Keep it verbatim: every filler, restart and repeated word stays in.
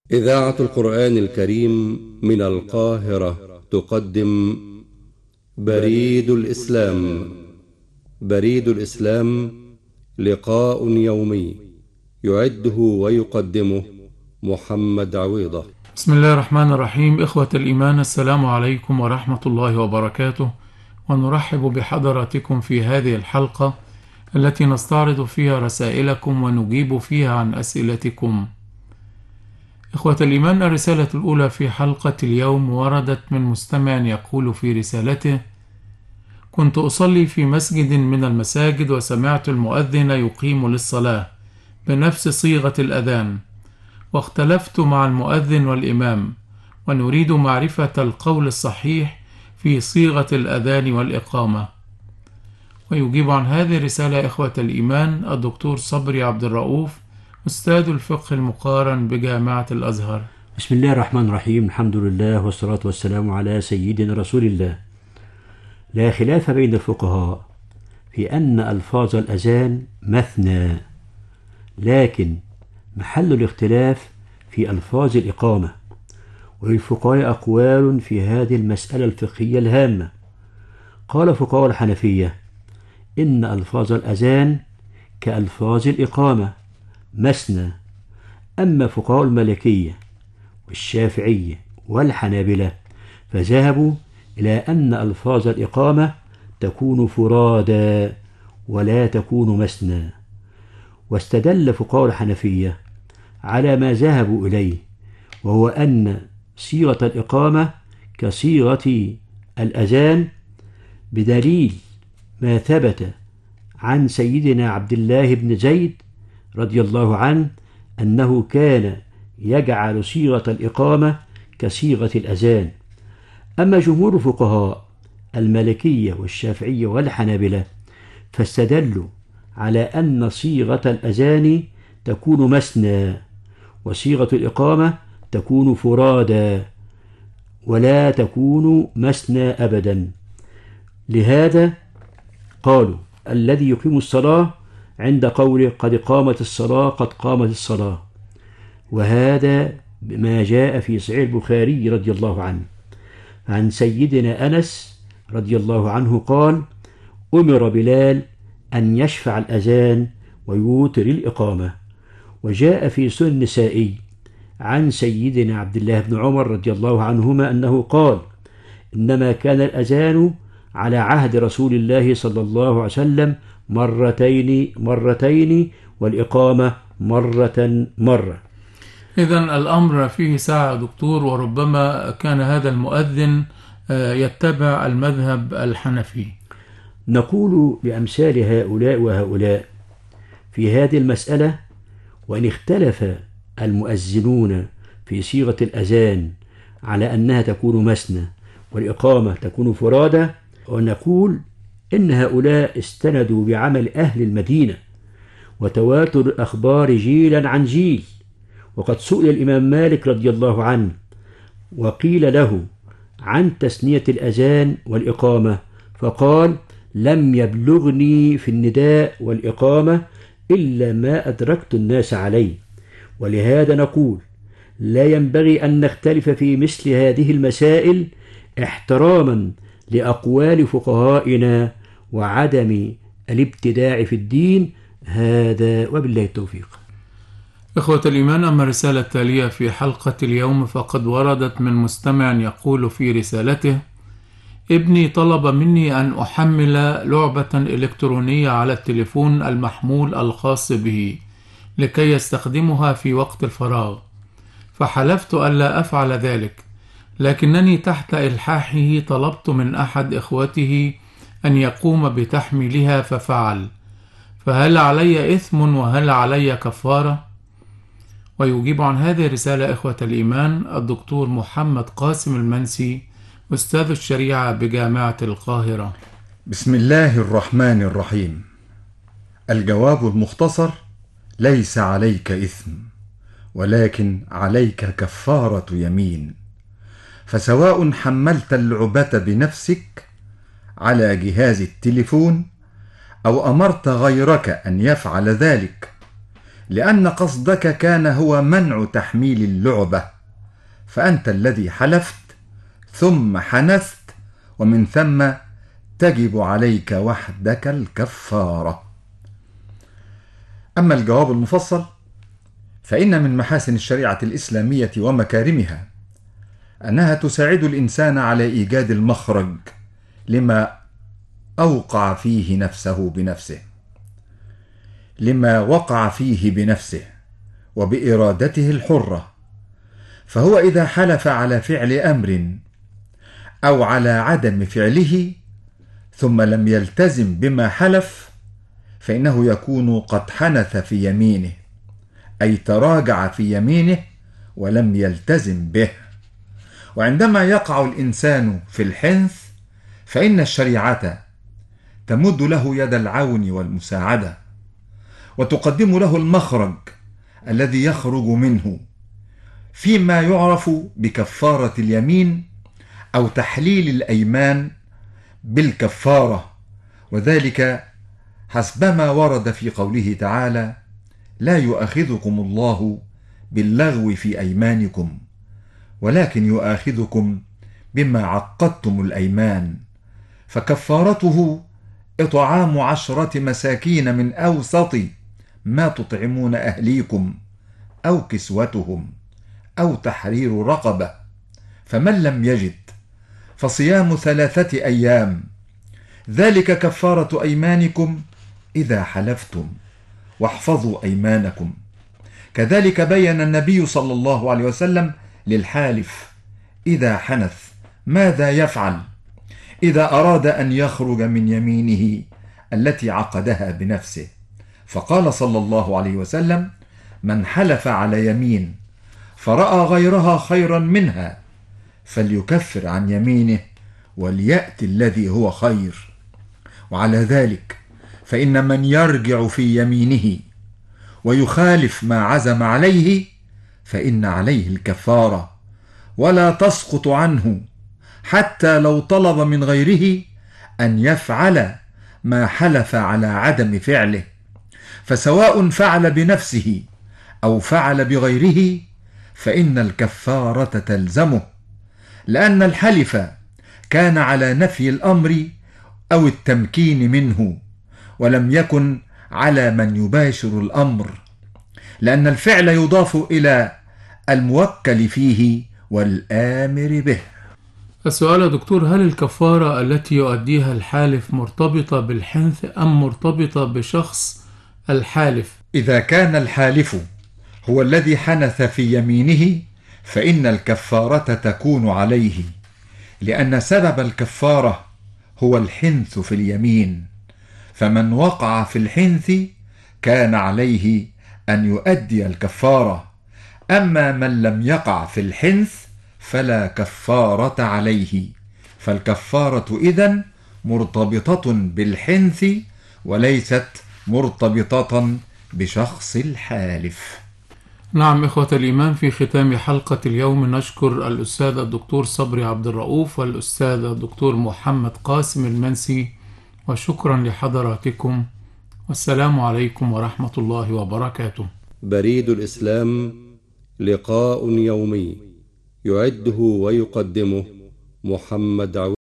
إذاعة القرآن الكريم من القاهرة تقدم بريد الإسلام. بريد الإسلام لقاء يومي يعده ويقدمه محمد عويضة. بسم الله الرحمن الرحيم. إخوة الإيمان، السلام عليكم ورحمة الله وبركاته، ونرحب بحضراتكم في هذه الحلقة التي نستعرض فيها رسائلكم ونجيب فيها عن أسئلتكم. إخوة الإيمان، الرسالة الأولى في حلقة اليوم وردت من مستمع يقول في رسالته: كنت أصلي في مسجد من المساجد وسمعت المؤذن يقيم للصلاة بنفس صيغة الأذان، واختلفت مع المؤذن والإمام، ونريد معرفة القول الصحيح في صيغة الأذان والإقامة. ويجيب عن هذه الرسالة إخوة الإيمان الدكتور صبري عبد الرؤوف، أستاذ الفقه المقارن بجامعة الأزهر. بسم الله الرحمن الرحيم. الحمد لله والصلاة والسلام على سيدنا رسول الله. لا خلاف بين الفقهاء في أن ألفاظ الأذان مثنى، لكن محل الاختلاف في ألفاظ الإقامة، وللفقهاء أقوال في هذه المسألة الفقهية الهامة. قال فقهاء الحنفية إن ألفاظ الأذان كألفاظ الإقامة مثنى، أما فقهاء المالكية والشافعية والحنابلة فذهبوا إلى أن ألفاظ الإقامة تكون فرادا ولا تكون مثنى. واستدل فقهاء الحنفية على ما ذهبوا إليه، وهو أن صيغة الإقامة كصيغة الأذان بدليل ما ثبت عن سيدنا عبد الله بن زيد رضي الله عنه أنه كان يجعل صيغة الإقامة كصيغة الأذان. أما جمهور الفقهاء المالكية والشافعية والحنابلة فاستدلوا على أن صيغة الأذان تكون مثنى، وصيغة الإقامة تكون فرادا ولا تكون مثنى أبدا. لهذا قالوا الذي يقيم الصلاة عند قوله قد قامت الصلاة قد قامت الصلاة، وهذا ما جاء في صحيح البخاري رضي الله عنه عن سيدنا أنس رضي الله عنه قال: أمر بلال أن يشفع الأذان ويوتر الإقامة. وجاء في سنن النسائي عن سيدنا عبد الله بن عمر رضي الله عنهما أنه قال: إنما كان الأذان على عهد رسول الله صلى الله عليه وسلم مرتين مرتين والإقامة مرة مرة. إذن الأمر فيه ساعة دكتور، وربما كان هذا المؤذن يتبع المذهب الحنفي. نقول بأمثال هؤلاء وهؤلاء في هذه المسألة: وإن اختلف المؤذنون في صيغة الأذان على أنها تكون مثنى والإقامة تكون فرادى، ونقول إن هؤلاء استندوا بعمل أهل المدينة وتواتر الأخبار جيلا عن جيل. وقد سئل الإمام مالك رضي الله عنه وقيل له عن تثنية الأذان والإقامة، فقال: لم يبلغني في النداء والإقامة إلا ما أدركت الناس عليه. ولهذا نقول لا ينبغي أن نختلف في مثل هذه المسائل احتراما لأقوال فقهائنا وعدم الابتداع في الدين. هذا وبالله التوفيق. إخوة الإيمان، أما الرسالة التالية في حلقة اليوم فقد وردت من مستمع يقول في رسالته: ابني طلب مني أن أحمل لعبة إلكترونية على التليفون المحمول الخاص به لكي يستخدمها في وقت الفراغ، فحلفت ألا أفعل ذلك، لكنني تحت إلحاحه طلبت من أحد إخوته أن يقوم بتحميلها ففعل، فهل علي إثم وهل علي كفارة؟ ويجيب عن هذه الرسالة إخوة الإيمان الدكتور محمد قاسم المنسي، أستاذ الشريعة بجامعة القاهرة. بسم الله الرحمن الرحيم. الجواب المختصر: ليس عليك إثم، ولكن عليك كفارة يمين. فسواء حملت اللعبة بنفسك على جهاز التليفون أو أمرت غيرك أن يفعل ذلك، لأن قصدك كان هو منع تحميل اللعبة، فأنت الذي حلفت ثم حنثت، ومن ثم تجب عليك وحدك الكفارة. أما الجواب المفصل فإن من محاسن الشريعة الإسلامية ومكارمها أنها تساعد الإنسان على إيجاد المخرج لما أوقع فيه نفسه بنفسه، لما وقع فيه بنفسه وبإرادته الحرة. فهو إذا حلف على فعل أمر أو على عدم فعله ثم لم يلتزم بما حلف، فإنه يكون قد حنث في يمينه، أي تراجع في يمينه ولم يلتزم به. وعندما يقع الإنسان في الحنث فإن الشريعة تمد له يد العون والمساعدة، وتقدم له المخرج الذي يخرج منه فيما يعرف بكفارة اليمين أو تحليل الأيمان بالكفارة، وذلك حسبما ورد في قوله تعالى: لا يؤاخذكم الله باللغو في أيمانكم ولكن يؤاخذكم بما عقدتم الأيمان، فكفارته إطعام عشرة مساكين من أوسط ما تطعمون أهليكم أو كسوتهم أو تحرير رقبة، فمن لم يجد فصيام ثلاثة أيام، ذلك كفارة أيمانكم إذا حلفتم، واحفظوا أيمانكم. كذلك بين النبي صلى الله عليه وسلم للحالف إذا حنث ماذا يفعل إذا أراد أن يخرج من يمينه التي عقدها بنفسه، فقال صلى الله عليه وسلم: من حلف على يمين فرأى غيرها خيرا منها فليكفر عن يمينه وليأتي الذي هو خير. وعلى ذلك فإن من يرجع في يمينه ويخالف ما عزم عليه فإن عليه الكفارة، ولا تسقط عنه حتى لو طلب من غيره أن يفعل ما حلف على عدم فعله، فسواء فعل بنفسه أو فعل بغيره فإن الكفارة تلزمه، لأن الحلف كان على نفي الأمر أو التمكين منه، ولم يكن على من يباشر الأمر، لأن الفعل يضاف إلى الموكل فيه والآمر به. السؤال يا دكتور: هل الكفارة التي يؤديها الحالف مرتبطة بالحنث أم مرتبطة بشخص الحالف؟ إذا كان الحالف هو الذي حنث في يمينه فإن الكفارة تكون عليه، لأن سبب الكفارة هو الحنث في اليمين، فمن وقع في الحنث كان عليه أن يؤدي الكفارة. أما من لم يقع في الحنث فلا كفارة عليه، فالكفارة إذن مرتبطة بالحنث وليست مرتبطة بشخص الحالف. نعم إخوة الإيمان، في ختام حلقة اليوم نشكر الأستاذ الدكتور صبري عبد الرؤوف والأستاذ الدكتور محمد قاسم المنسي، وشكرا لحضراتكم، والسلام عليكم ورحمة الله وبركاته. بريد الإسلام، لقاء يومي يعده ويقدمه محمد عويل.